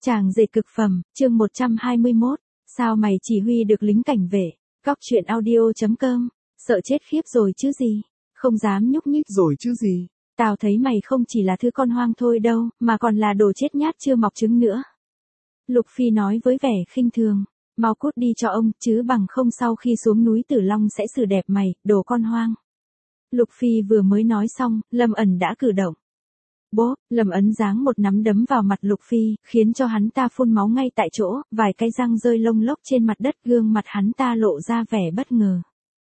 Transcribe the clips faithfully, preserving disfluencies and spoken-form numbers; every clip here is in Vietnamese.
Chàng dệt cực phẩm, chương một trăm hai mươi mốt, sao mày chỉ huy được lính cảnh vệ, góc truyện audio.com, sợ chết khiếp rồi chứ gì, không dám nhúc nhích rồi chứ gì. Tao thấy mày không chỉ là thứ con hoang thôi đâu, mà còn là đồ chết nhát chưa mọc trứng nữa. Lục Phi nói với vẻ khinh thường, mau cút đi cho ông, chứ bằng không sau khi xuống núi Tử Long sẽ xử đẹp mày, đồ con hoang. Lục Phi vừa mới nói xong, Lâm Ẩn đã cử động. Bố, Lâm Ấn giáng một nắm đấm vào mặt Lục Phi, khiến cho hắn ta phun máu ngay tại chỗ, vài cái răng rơi lông lốc trên mặt đất, gương mặt hắn ta lộ ra vẻ bất ngờ.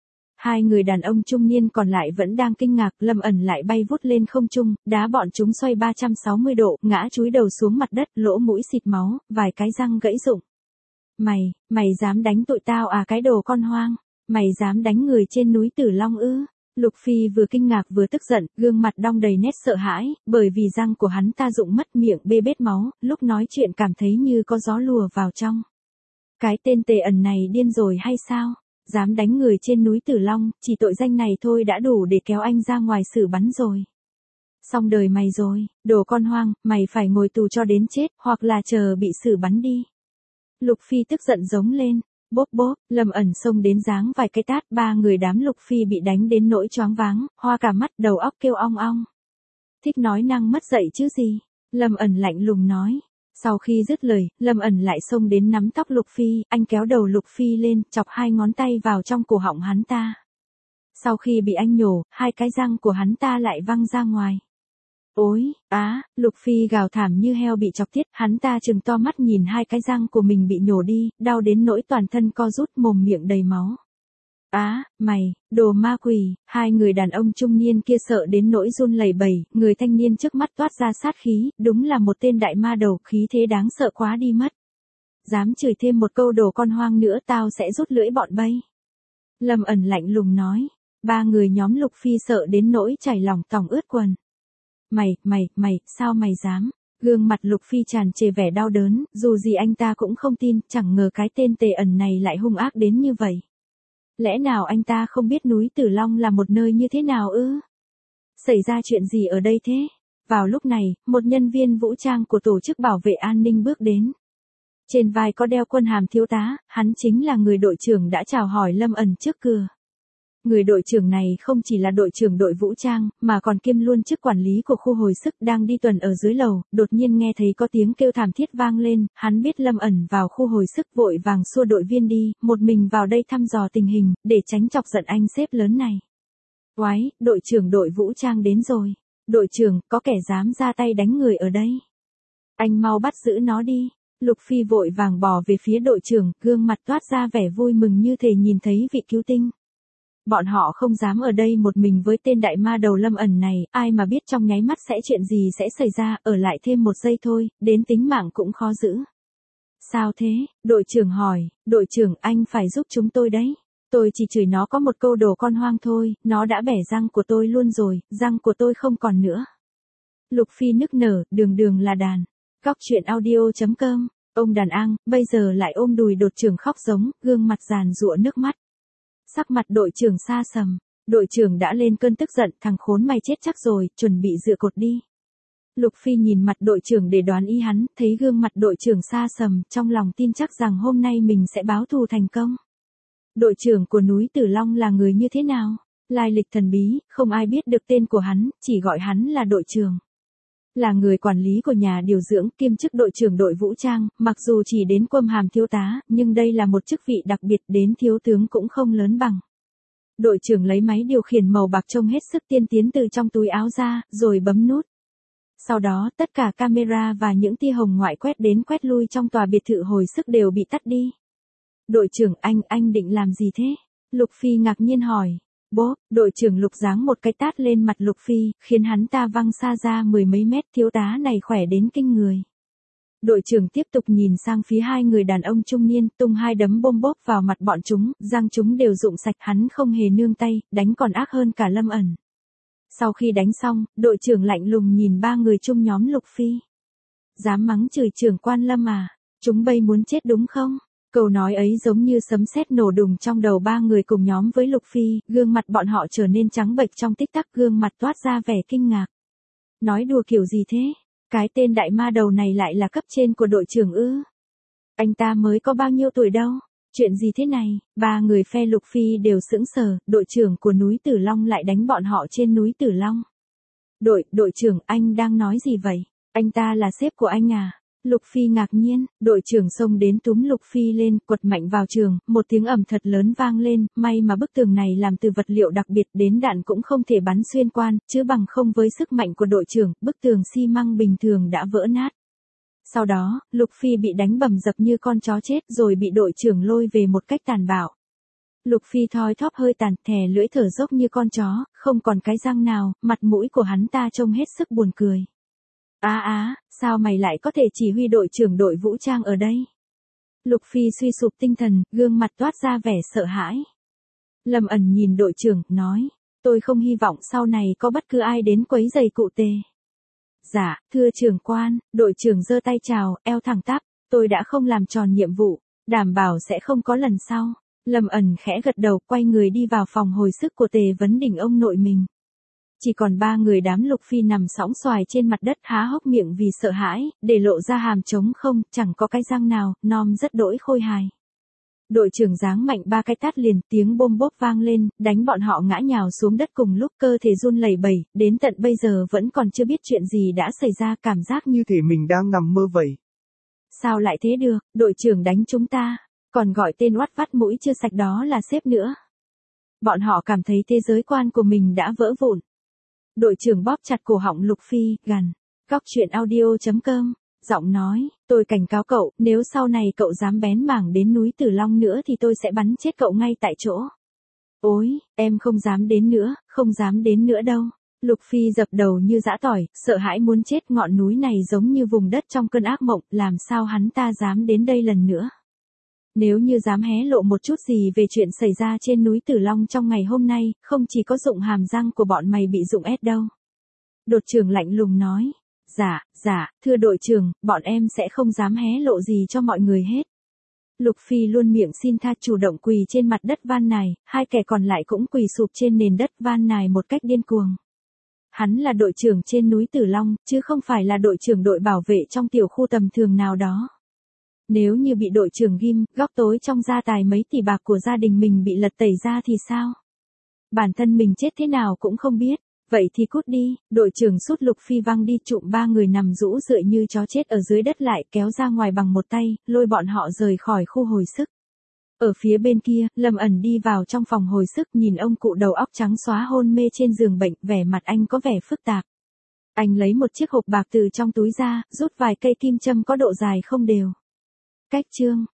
Hai người đàn ông trung niên còn lại vẫn đang kinh ngạc, Lâm Ẩn lại bay vút lên không trung, đá bọn chúng xoay ba trăm sáu mươi độ, ngã chúi đầu xuống mặt đất, lỗ mũi xịt máu, vài cái răng gãy rụng. Mày, mày dám đánh tụi tao à cái đồ con hoang? Mày dám đánh người trên núi Tử Long ư? Lục Phi vừa kinh ngạc vừa tức giận, gương mặt đong đầy nét sợ hãi, bởi vì răng của hắn ta rụng mất, miệng bê bết máu, lúc nói chuyện cảm thấy như có gió lùa vào trong. Cái tên Tề Ẩn này điên rồi hay sao? Dám đánh người trên núi Tử Long, chỉ tội danh này thôi đã đủ để kéo anh ra ngoài xử bắn rồi. Xong đời mày rồi, đồ con hoang, mày phải ngồi tù cho đến chết, hoặc là chờ bị xử bắn đi. Lục Phi tức giận giống lên. Bốp bốp, Lâm Ẩn xông đến giáng vài cái tát, ba người đám Lục Phi bị đánh đến nỗi choáng váng, hoa cả mắt, đầu óc kêu ong ong. Thích nói năng mất dạy chứ gì? Lâm Ẩn lạnh lùng nói. Sau khi dứt lời, Lâm Ẩn lại xông đến nắm tóc Lục Phi, anh kéo đầu Lục Phi lên, chọc hai ngón tay vào trong cổ họng hắn ta. Sau khi bị anh nhổ, hai cái răng của hắn ta lại văng ra ngoài. Ôi, á, Lục Phi gào thảm như heo bị chọc tiết, hắn ta trừng to mắt nhìn hai cái răng của mình bị nhổ đi, đau đến nỗi toàn thân co rút, mồm miệng đầy máu. Á, mày, đồ ma quỷ, hai người đàn ông trung niên kia sợ đến nỗi run lẩy bẩy, người thanh niên trước mắt toát ra sát khí, đúng là một tên đại ma đầu, khí thế đáng sợ quá đi mất. Dám chửi thêm một câu đồ con hoang nữa tao sẽ rút lưỡi bọn bay. Lâm Ẩn lạnh lùng nói, ba người nhóm Lục Phi sợ đến nỗi chảy lỏng tòng ướt quần. Mày, mày, mày, sao mày dám? Gương mặt Lục Phi tràn trề vẻ đau đớn, dù gì anh ta cũng không tin, chẳng ngờ cái tên Tề Ẩn này lại hung ác đến như vậy. Lẽ nào anh ta không biết núi Tử Long là một nơi như thế nào ư? Xảy ra chuyện gì ở đây thế? Vào lúc này, một nhân viên vũ trang của tổ chức bảo vệ an ninh bước đến. Trên vai có đeo quân hàm thiếu tá, hắn chính là người đội trưởng đã chào hỏi Lâm Ẩn trước cửa. Người đội trưởng này không chỉ là đội trưởng đội vũ trang, mà còn kiêm luôn chức quản lý của khu hồi sức, đang đi tuần ở dưới lầu, đột nhiên nghe thấy có tiếng kêu thảm thiết vang lên, hắn biết Lâm Ẩn vào khu hồi sức, vội vàng xua đội viên đi, một mình vào đây thăm dò tình hình, để tránh chọc giận anh sếp lớn này. Oái, đội trưởng đội vũ trang đến rồi. Đội trưởng, có kẻ dám ra tay đánh người ở đây. Anh mau bắt giữ nó đi. Lục Phi vội vàng bò về phía đội trưởng, gương mặt toát ra vẻ vui mừng như thể nhìn thấy vị cứu tinh. Bọn họ không dám ở đây một mình với tên đại ma đầu Lâm Ẩn này, ai mà biết trong nháy mắt sẽ chuyện gì sẽ xảy ra, ở lại thêm một giây thôi, đến tính mạng cũng khó giữ. Sao thế? Đội trưởng hỏi, đội trưởng anh phải giúp chúng tôi đấy. Tôi chỉ chửi nó có một câu đồ con hoang thôi, nó đã bẻ răng của tôi luôn rồi, răng của tôi không còn nữa. Lục Phi nức nở, đường đường là đàn. Góc truyện audio.com, ông đàn ang, bây giờ lại ôm đùi đột trưởng khóc giống, gương mặt giàn giụa nước mắt. Sắc mặt đội trưởng xa sầm, đội trưởng đã lên cơn tức giận, thằng khốn mày chết chắc rồi, chuẩn bị dựa cột đi. Lục Phi nhìn mặt đội trưởng để đoán ý hắn, thấy gương mặt đội trưởng xa sầm, trong lòng tin chắc rằng hôm nay mình sẽ báo thù thành công. Đội trưởng của núi Tử Long là người như thế nào? Lai lịch thần bí, không ai biết được tên của hắn, chỉ gọi hắn là đội trưởng. Là người quản lý của nhà điều dưỡng, kiêm chức đội trưởng đội vũ trang, mặc dù chỉ đến quân hàm thiếu tá, nhưng đây là một chức vị đặc biệt, đến thiếu tướng cũng không lớn bằng. Đội trưởng lấy máy điều khiển màu bạc trông hết sức tiên tiến từ trong túi áo ra, rồi bấm nút. Sau đó, tất cả camera và những tia hồng ngoại quét đến quét lui trong tòa biệt thự hồi sức đều bị tắt đi. Đội trưởng anh, anh định làm gì thế? Lục Phi ngạc nhiên hỏi. Bố, đội trưởng Lục giáng một cái tát lên mặt Lục Phi, khiến hắn ta văng xa ra mười mấy mét, thiếu tá này khỏe đến kinh người. Đội trưởng tiếp tục nhìn sang phía hai người đàn ông trung niên, tung hai đấm bôm bốp vào mặt bọn chúng, răng chúng đều rụng sạch, hắn không hề nương tay, đánh còn ác hơn cả Lâm Ẩn. Sau khi đánh xong, đội trưởng lạnh lùng nhìn ba người chung nhóm Lục Phi. Dám mắng chửi trưởng quan Lâm à, chúng bay muốn chết đúng không? Câu nói ấy giống như sấm sét nổ đùng trong đầu ba người cùng nhóm với Lục Phi, gương mặt bọn họ trở nên trắng bệch trong tích tắc, gương mặt toát ra vẻ kinh ngạc. Nói đùa kiểu gì thế? Cái tên đại ma đầu này lại là cấp trên của đội trưởng ư? Anh ta mới có bao nhiêu tuổi đâu? Chuyện gì thế này? Ba người phe Lục Phi đều sững sờ, đội trưởng của núi Tử Long lại đánh bọn họ trên núi Tử Long. Đội, đội trưởng, anh đang nói gì vậy? Anh ta là sếp của anh à? Lục Phi ngạc nhiên, đội trưởng xông đến túm Lục Phi lên, quật mạnh vào trường, một tiếng ầm thật lớn vang lên, may mà bức tường này làm từ vật liệu đặc biệt đến đạn cũng không thể bắn xuyên quan, chứ bằng không với sức mạnh của đội trưởng, bức tường xi măng bình thường đã vỡ nát. Sau đó, Lục Phi bị đánh bầm dập như con chó chết rồi bị đội trưởng lôi về một cách tàn bạo. Lục Phi thoi thóp hơi tàn, thè lưỡi thở dốc như con chó, không còn cái răng nào, mặt mũi của hắn ta trông hết sức buồn cười. Á á, sao mày lại có thể chỉ huy đội trưởng đội vũ trang ở đây? Lục Phi suy sụp tinh thần, gương mặt toát ra vẻ sợ hãi. Lâm Ẩn nhìn đội trưởng, nói, tôi không hy vọng sau này có bất cứ ai đến quấy rầy cụ Tề. Dạ, thưa trưởng quan, đội trưởng giơ tay chào, eo thẳng tắp, tôi đã không làm tròn nhiệm vụ, đảm bảo sẽ không có lần sau. Lâm Ẩn khẽ gật đầu, quay người đi vào phòng hồi sức của Tề Vấn Đỉnh ông nội mình. Chỉ còn ba người đám Lục Phi nằm sõng xoài trên mặt đất há hốc miệng vì sợ hãi, để lộ ra hàm trống không, chẳng có cái răng nào, nom rất đỗi khôi hài. Đội trưởng giáng mạnh ba cái tát liền, tiếng bôm bốp vang lên, đánh bọn họ ngã nhào xuống đất cùng lúc, cơ thể run lẩy bẩy, đến tận bây giờ vẫn còn chưa biết chuyện gì đã xảy ra, cảm giác như thể mình đang nằm mơ vậy. Sao lại thế được, đội trưởng đánh chúng ta, còn gọi tên oát vắt mũi chưa sạch đó là sếp nữa. Bọn họ cảm thấy thế giới quan của mình đã vỡ vụn. Đội trưởng bóp chặt cổ họng Lục Phi, gằn, góc chuyện audio chấm com, giọng nói, tôi cảnh cáo cậu, nếu sau này cậu dám bén mảng đến núi Tử Long nữa thì tôi sẽ bắn chết cậu ngay tại chỗ. Ôi, em không dám đến nữa, không dám đến nữa đâu. Lục Phi dập đầu như giã tỏi, sợ hãi muốn chết, ngọn núi này giống như vùng đất trong cơn ác mộng, làm sao hắn ta dám đến đây lần nữa. Nếu như dám hé lộ một chút gì về chuyện xảy ra trên núi Tử Long trong ngày hôm nay, không chỉ có dụng hàm răng của bọn mày bị rụng ép đâu. Đội trưởng lạnh lùng nói, dạ, dạ, thưa đội trưởng, bọn em sẽ không dám hé lộ gì cho mọi người hết. Lục Phi luôn miệng xin tha, chủ động quỳ trên mặt đất van nài, hai kẻ còn lại cũng quỳ sụp trên nền đất van nài một cách điên cuồng. Hắn là đội trưởng trên núi Tử Long, chứ không phải là đội trưởng đội bảo vệ trong tiểu khu tầm thường nào đó. Nếu như bị đội trưởng ghim, góc tối trong gia tài mấy tỷ bạc của gia đình mình bị lật tẩy ra thì sao? Bản thân mình chết thế nào cũng không biết. Vậy thì cút đi, đội trưởng sút Lục Phi văng đi, trụm ba người nằm rũ rượi như chó chết ở dưới đất lại, kéo ra ngoài bằng một tay, lôi bọn họ rời khỏi khu hồi sức. Ở phía bên kia, Lâm Ẩn đi vào trong phòng hồi sức, nhìn ông cụ đầu óc trắng xóa hôn mê trên giường bệnh, vẻ mặt anh có vẻ phức tạp. Anh lấy một chiếc hộp bạc từ trong túi ra, rút vài cây kim châm có độ dài không đều. Cách chương